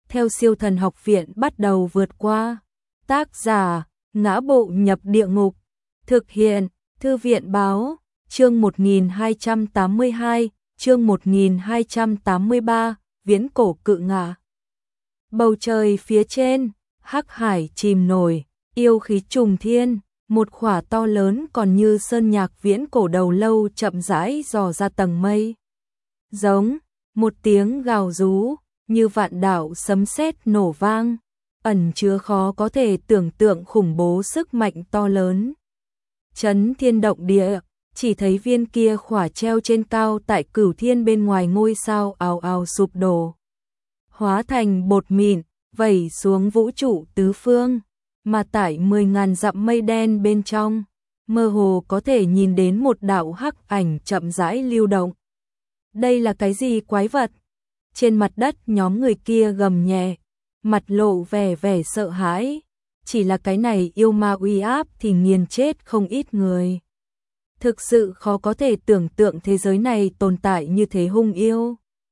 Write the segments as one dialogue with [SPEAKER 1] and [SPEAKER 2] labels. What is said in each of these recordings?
[SPEAKER 1] theo Siêu Thần Học Viện bắt đầu vượt qua. Tác giả: Ngã Bộ Nhập Địa Ngục. Thực hiện: Thư viện báo. Chương 1282, chương 1283, Viễn cổ cự ngạ. Bầu trời phía trên, hắc hải chìm nổi, yêu khí trùng thiên, một khỏa to lớn còn như sơn nhạc viễn cổ đầu lâu chậm rãi dò ra tầng mây. Giống, một tiếng gào rú, như vạn đạo sấm sét nổ vang, ẩn chứa khó có thể tưởng tượng khủng bố sức mạnh to lớn. Chấn thiên động địa, chỉ thấy viên kia khỏa treo trên cao tại cửu thiên bên ngoài ngôi sao ào ào sụp đổ, hóa thành bột mịn, vẩy xuống vũ trụ tứ phương, mà tại 10.000 dặm mây đen bên trong, mơ hồ có thể nhìn đến một đạo hắc ảnh chậm rãi lưu động. Đây là cái gì quái vật? Trên mặt đất nhóm người kia gầm nhẹ, mặt lộ vẻ sợ hãi. Chỉ là cái này yêu ma uy áp thì nghiền chết không ít người. Thực sự khó có thể tưởng tượng thế giới này tồn tại như thế hung yêu.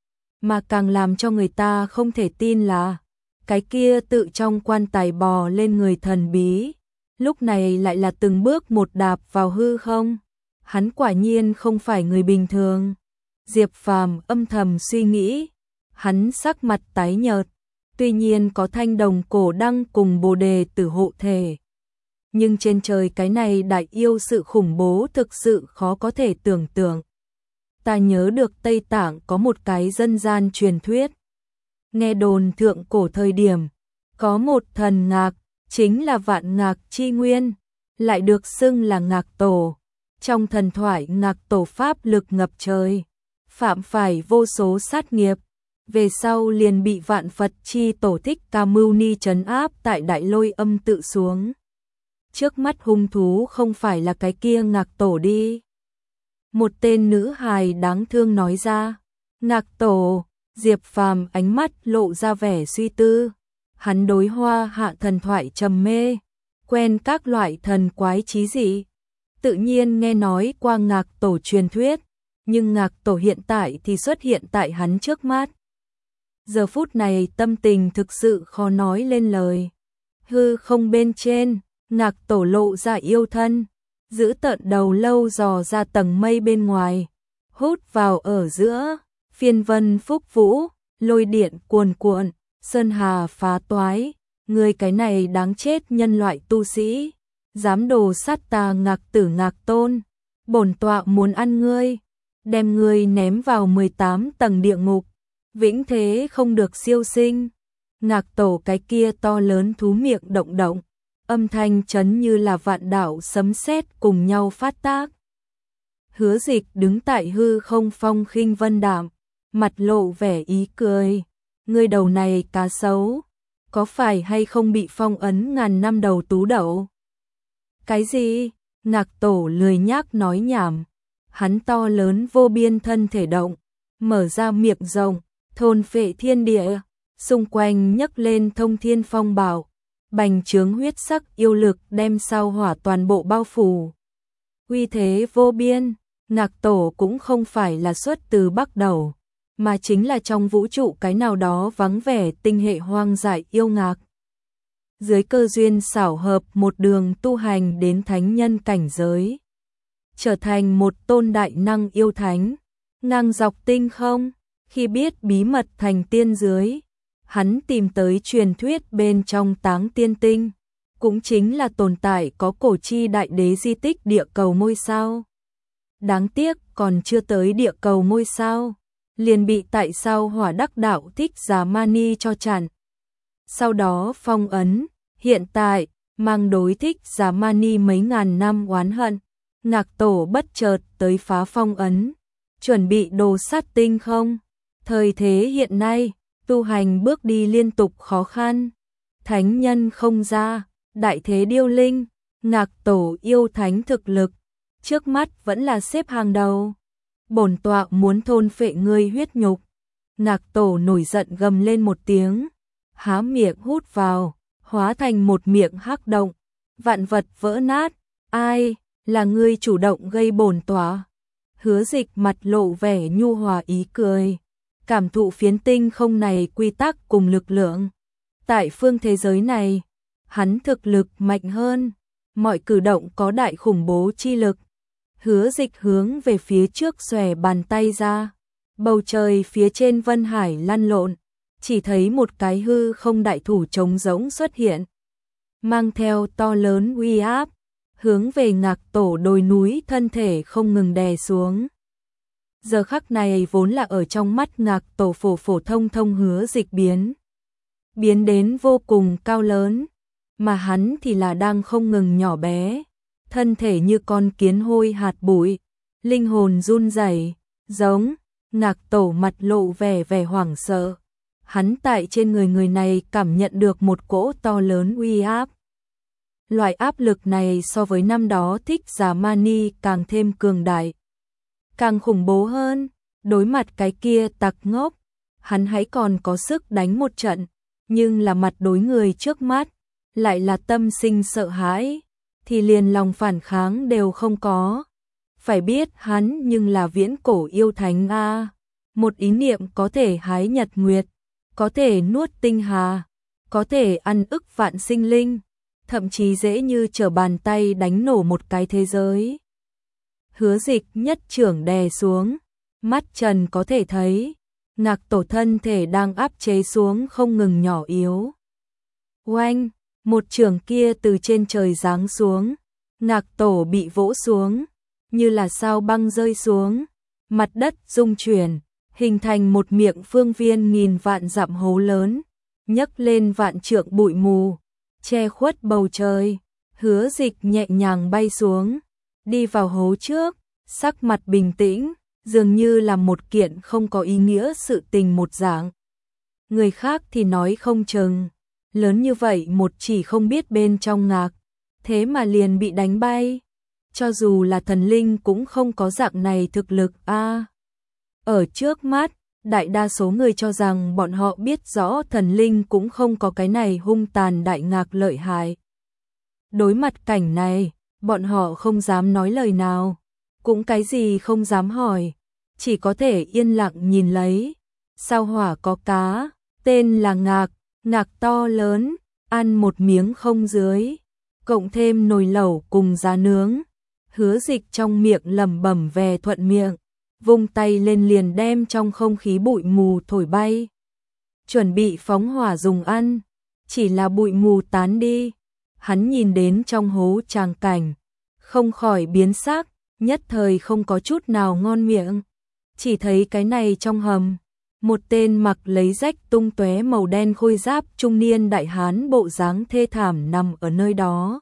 [SPEAKER 1] Mà càng làm cho người ta không thể tin là cái kia tự trong quan tài bò lên người thần bí, lúc này lại là từng bước một đạp vào hư không. Hắn quả nhiên không phải người bình thường. Diệp Phàm âm thầm suy nghĩ, hắn sắc mặt tái nhợt, tuy nhiên có thanh đồng cổ đăng cùng bồ đề tử hộ thể. Nhưng trên trời cái này đại yêu sự khủng bố thực sự khó có thể tưởng tượng. Ta nhớ được Tây Tạng có một cái dân gian truyền thuyết. Nghe đồn thượng cổ thời điểm, có một thần ngạc, chính là vạn ngạc chi nguyên, lại được xưng là ngạc tổ. Trong thần thoại ngạc tổ pháp lực ngập trời, phạm phải vô số sát nghiệp. Về sau liền bị vạn Phật chi tổ Thích Ca Mâu Ni trấn áp tại Đại Lôi Âm tự xuống. Trước mắt hung thú không phải là cái kia ngạc tổ đi. Một tên nữ hài đáng thương nói ra. Ngạc tổ. Diệp Phàm ánh mắt lộ ra vẻ suy tư. Hắn đối Hoa Hạ thần thoại trầm mê, quen các loại thần quái chí dị, tự nhiên nghe nói qua ngạc tổ truyền thuyết, nhưng ngạc tổ hiện tại thì xuất hiện tại hắn trước mắt. Giờ phút này tâm tình thực sự khó nói lên lời. Hư không bên trên, ngạc tổ lộ ra yêu thân, giữ tợn đầu lâu dò ra tầng mây bên ngoài, hút vào ở giữa, phiên vân phúc vũ, lôi điện cuồn cuộn, sơn hà phá toái. Người cái này đáng chết nhân loại tu sĩ, dám đồ sát ta ngạc tử ngạc tôn, bổn tọa muốn ăn ngươi, đem ngươi ném vào 18 tầng địa ngục, vĩnh thế không được siêu sinh. Ngạc tổ cái kia to lớn thú miệng động động, âm thanh chấn như là vạn đạo sấm sét cùng nhau phát tác. Hứa Dịch đứng tại hư không phong khinh vân đạm, mặt lộ vẻ ý cười. Ngươi đầu này cá sấu, có phải hay không bị phong ấn ngàn năm đầu tú đậu? Cái gì? Ngạc tổ lười nhác nói nhảm. Hắn to lớn vô biên thân thể động, mở ra miệng rộng, thôn phệ thiên địa, xung quanh nhấc lên thông thiên phong bạo, bành trướng huyết sắc yêu lực đem sao hỏa toàn bộ bao phủ. Uy thế vô biên, ngạc tổ cũng không phải là xuất từ Bắc Đầu, mà chính là trong vũ trụ cái nào đó vắng vẻ tinh hệ hoang dại yêu ngạc. Dưới cơ duyên xảo hợp một đường tu hành đến thánh nhân cảnh giới, trở thành một tôn đại năng yêu thánh, ngang dọc tinh không. Khi biết bí mật thành tiên dưới, hắn tìm tới truyền thuyết bên trong Táng Tiên Tinh, cũng chính là tồn tại có cổ chi đại đế di tích địa cầu ngôi sao. Đáng tiếc còn chưa tới địa cầu ngôi sao, liền bị tại sao hỏa đắc đạo Thích Giả Mani cho chặn. Sau đó phong ấn, hiện tại mang đối Thích Giả Mani mấy ngàn năm oán hận, ngạc tổ bất chợt tới phá phong ấn, chuẩn bị đồ sát tinh không. Thời thế hiện nay, tu hành bước đi liên tục khó khăn, thánh nhân không ra, đại thế điêu linh, ngạc tổ yêu thánh thực lực, trước mắt vẫn là xếp hàng đầu. Bổn tọa muốn thôn phệ ngươi huyết nhục. Ngạc tổ nổi giận gầm lên một tiếng, há miệng hút vào, hóa thành một miệng hắc động, vạn vật vỡ nát. Ai, là ngươi chủ động gây bổn tọa? Hứa Dịch mặt lộ vẻ nhu hòa ý cười, cảm thụ phiến tinh không này quy tắc cùng lực lượng. Tại phương thế giới này, hắn thực lực mạnh hơn, mọi cử động có đại khủng bố chi lực. Hứa Dịch hướng về phía trước xòe bàn tay ra, bầu trời phía trên Vân Hải lăn lộn, chỉ thấy một cái hư không đại thủ trống rỗng xuất hiện, mang theo to lớn uy áp, hướng về Ngạc Tổ đồi núi thân thể không ngừng đè xuống. Giờ khắc này vốn là ở trong mắt Ngạc Tổ phổ phổ thông thông Hứa Dịch biến đến vô cùng cao lớn, mà hắn thì là đang không ngừng nhỏ bé, thân thể như con kiến hôi hạt bụi, linh hồn run rẩy, giống. Ngạc Tổ mặt lộ vẻ hoảng sợ. Hắn tại trên người này cảm nhận được một cỗ to lớn uy áp. Loại áp lực này so với năm đó Thích Giả Mani càng thêm cường đại, càng khủng bố hơn. Đối mặt cái kia tặc ngốc, hắn hãy còn có sức đánh một trận, nhưng là mặt đối người trước mắt, lại là tâm sinh sợ hãi, thì liền lòng phản kháng đều không có. Phải biết hắn nhưng là viễn cổ yêu thánh a, một ý niệm có thể hái nhật nguyệt, có thể nuốt tinh hà, có thể ăn ức vạn sinh linh, thậm chí dễ như trở bàn tay đánh nổ một cái thế giới. Hứa Dịch nhất chưởng đè xuống, mắt trần có thể thấy, Ngạc Tổ thân thể đang áp chế xuống không ngừng nhỏ yếu. Oanh, một chưởng kia từ trên trời giáng xuống, Ngạc Tổ bị vỗ xuống, như là sao băng rơi xuống, mặt đất rung chuyển, hình thành một miệng phương viên nghìn vạn dặm hố lớn, nhấc lên vạn trượng bụi mù, che khuất bầu trời. Hứa Dịch nhẹ nhàng bay xuống, đi vào hố trước, sắc mặt bình tĩnh, dường như là một kiện không có ý nghĩa sự tình một dạng. Người khác thì nói không chừng, lớn như vậy một chỉ không biết bên trong ngạc, thế mà liền bị đánh bay. Cho dù là thần linh cũng không có dạng này thực lực a. Ở trước mắt, đại đa số người cho rằng bọn họ biết rõ thần linh cũng không có cái này hung tàn đại ngạc lợi hại. Đối mặt cảnh này, bọn họ không dám nói lời nào, cũng cái gì không dám hỏi, chỉ có thể yên lặng nhìn lấy. Sao hỏa có cá, tên là ngạc, ngạc to lớn, ăn một miếng không dưới, cộng thêm nồi lẩu cùng giá nướng. Hứa Dịch trong miệng lẩm bẩm về thuận miệng, vung tay lên liền đem trong không khí bụi mù thổi bay. Chuẩn bị phóng hỏa dùng ăn, chỉ là bụi mù tán đi, hắn nhìn đến trong hố tràng cảnh, không khỏi biến sắc, nhất thời không có chút nào ngon miệng. Chỉ thấy cái này trong hầm, một tên mặc lấy rách tung tóe màu đen khôi giáp trung niên đại hán bộ dáng thê thảm nằm ở nơi đó.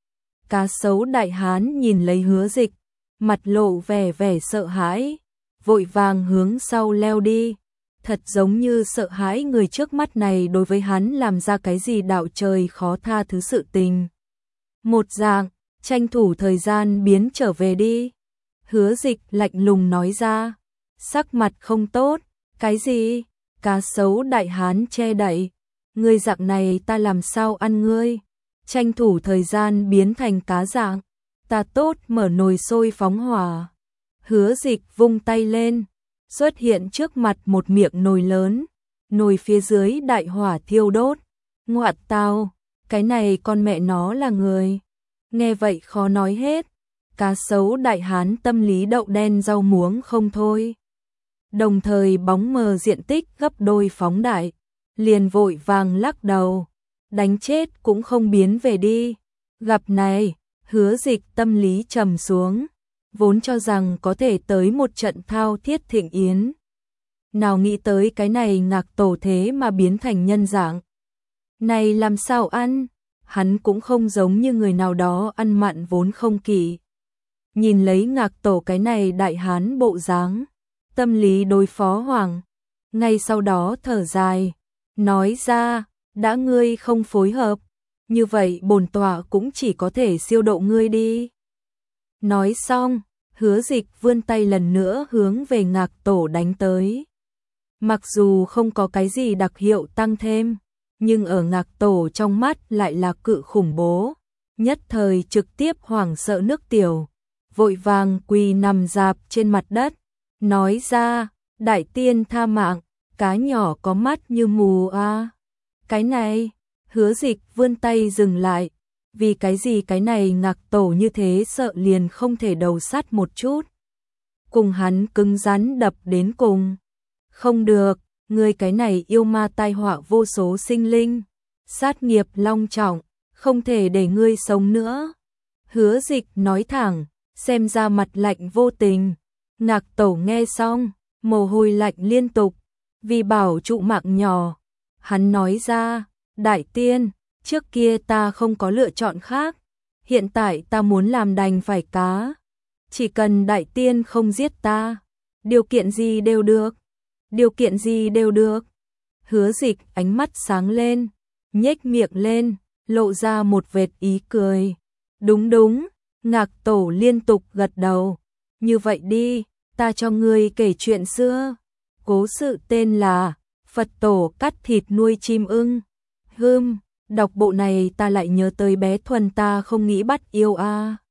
[SPEAKER 1] Cá sấu đại hán nhìn lấy Hứa Dịch, mặt lộ vẻ sợ hãi, vội vàng hướng sau leo đi, thật giống như sợ hãi người trước mắt này đối với hắn làm ra cái gì đạo trời khó tha thứ sự tình. Một dạng, tranh thủ thời gian biến trở về đi. Hứa Dịch lạnh lùng nói ra, sắc mặt không tốt. Cái gì? Cá sấu đại hán che đậy, ngươi dạng này ta làm sao ăn ngươi? Tranh thủ thời gian biến thành cá dạng, ta tốt mở nồi sôi phóng hỏa. Hứa Dịch vung tay lên, xuất hiện trước mặt một miệng nồi lớn, nồi phía dưới đại hỏa thiêu đốt. Ngoạn tao, cái này con mẹ nó là người. Nghe vậy khó nói hết, cá sấu đại hán tâm lý đậu đen rau muống không thôi. Đồng thời bóng mờ diện tích gấp đôi phóng đại, liền vội vàng lắc đầu, đánh chết cũng không biến về đi. Gặp này, Hứa Dịch tâm lý trầm xuống, vốn cho rằng có thể tới một trận thao thiết thịnh yến. Nào nghĩ tới cái này Ngạc Tổ thế mà biến thành nhân dạng. Này làm sao ăn? Hắn cũng không giống như người nào đó ăn mặn vốn không kỵ. Nhìn lấy Ngạc Tổ cái này đại hán bộ dáng, tâm lý đối phó hoảng, ngay sau đó thở dài, nói ra, đã ngươi không phối hợp, như vậy bổn tọa cũng chỉ có thể siêu độ ngươi đi. Nói xong, Hứa Dịch vươn tay lần nữa hướng về Ngạc Tổ đánh tới. Mặc dù không có cái gì đặc hiệu tăng thêm, nhưng ở Ngạc Tổ trong mắt lại là cự khủng bố, nhất thời trực tiếp hoảng sợ nước tiểu, vội vàng quỳ nằm rạp trên mặt đất, nói ra, đại tiên tha mạng, cá nhỏ có mắt như mù à. Cái này, Hứa Dịch vươn tay dừng lại, vì cái gì cái này Ngạc Tổ như thế sợ liền không thể đầu sắt một chút. Cùng hắn cứng rắn đập đến cùng. Không được, ngươi cái này yêu ma tai họa vô số sinh linh, sát nghiệp long trọng, không thể để ngươi sống nữa. Hứa Dịch nói thẳng, xem ra mặt lạnh vô tình. Ngạc Tổ nghe xong, mồ hôi lạnh liên tục, vì bảo trụ mạng nhỏ. Hắn nói ra, đại tiên, trước kia ta không có lựa chọn khác, hiện tại ta muốn làm đành phải cá. Chỉ cần đại tiên không giết ta, điều kiện gì đều được, điều kiện gì đều được. Hứa Dịch ánh mắt sáng lên, nhếch miệng lên, lộ ra một vệt ý cười. Đúng đúng, Ngạc Tổ liên tục gật đầu. Như vậy đi, ta cho ngươi kể chuyện xưa. Cố sự tên là Phật Tổ cắt thịt nuôi chim ưng. Đọc bộ này ta lại nhớ tới bé Thuần ta không nghĩ bắt yêu a.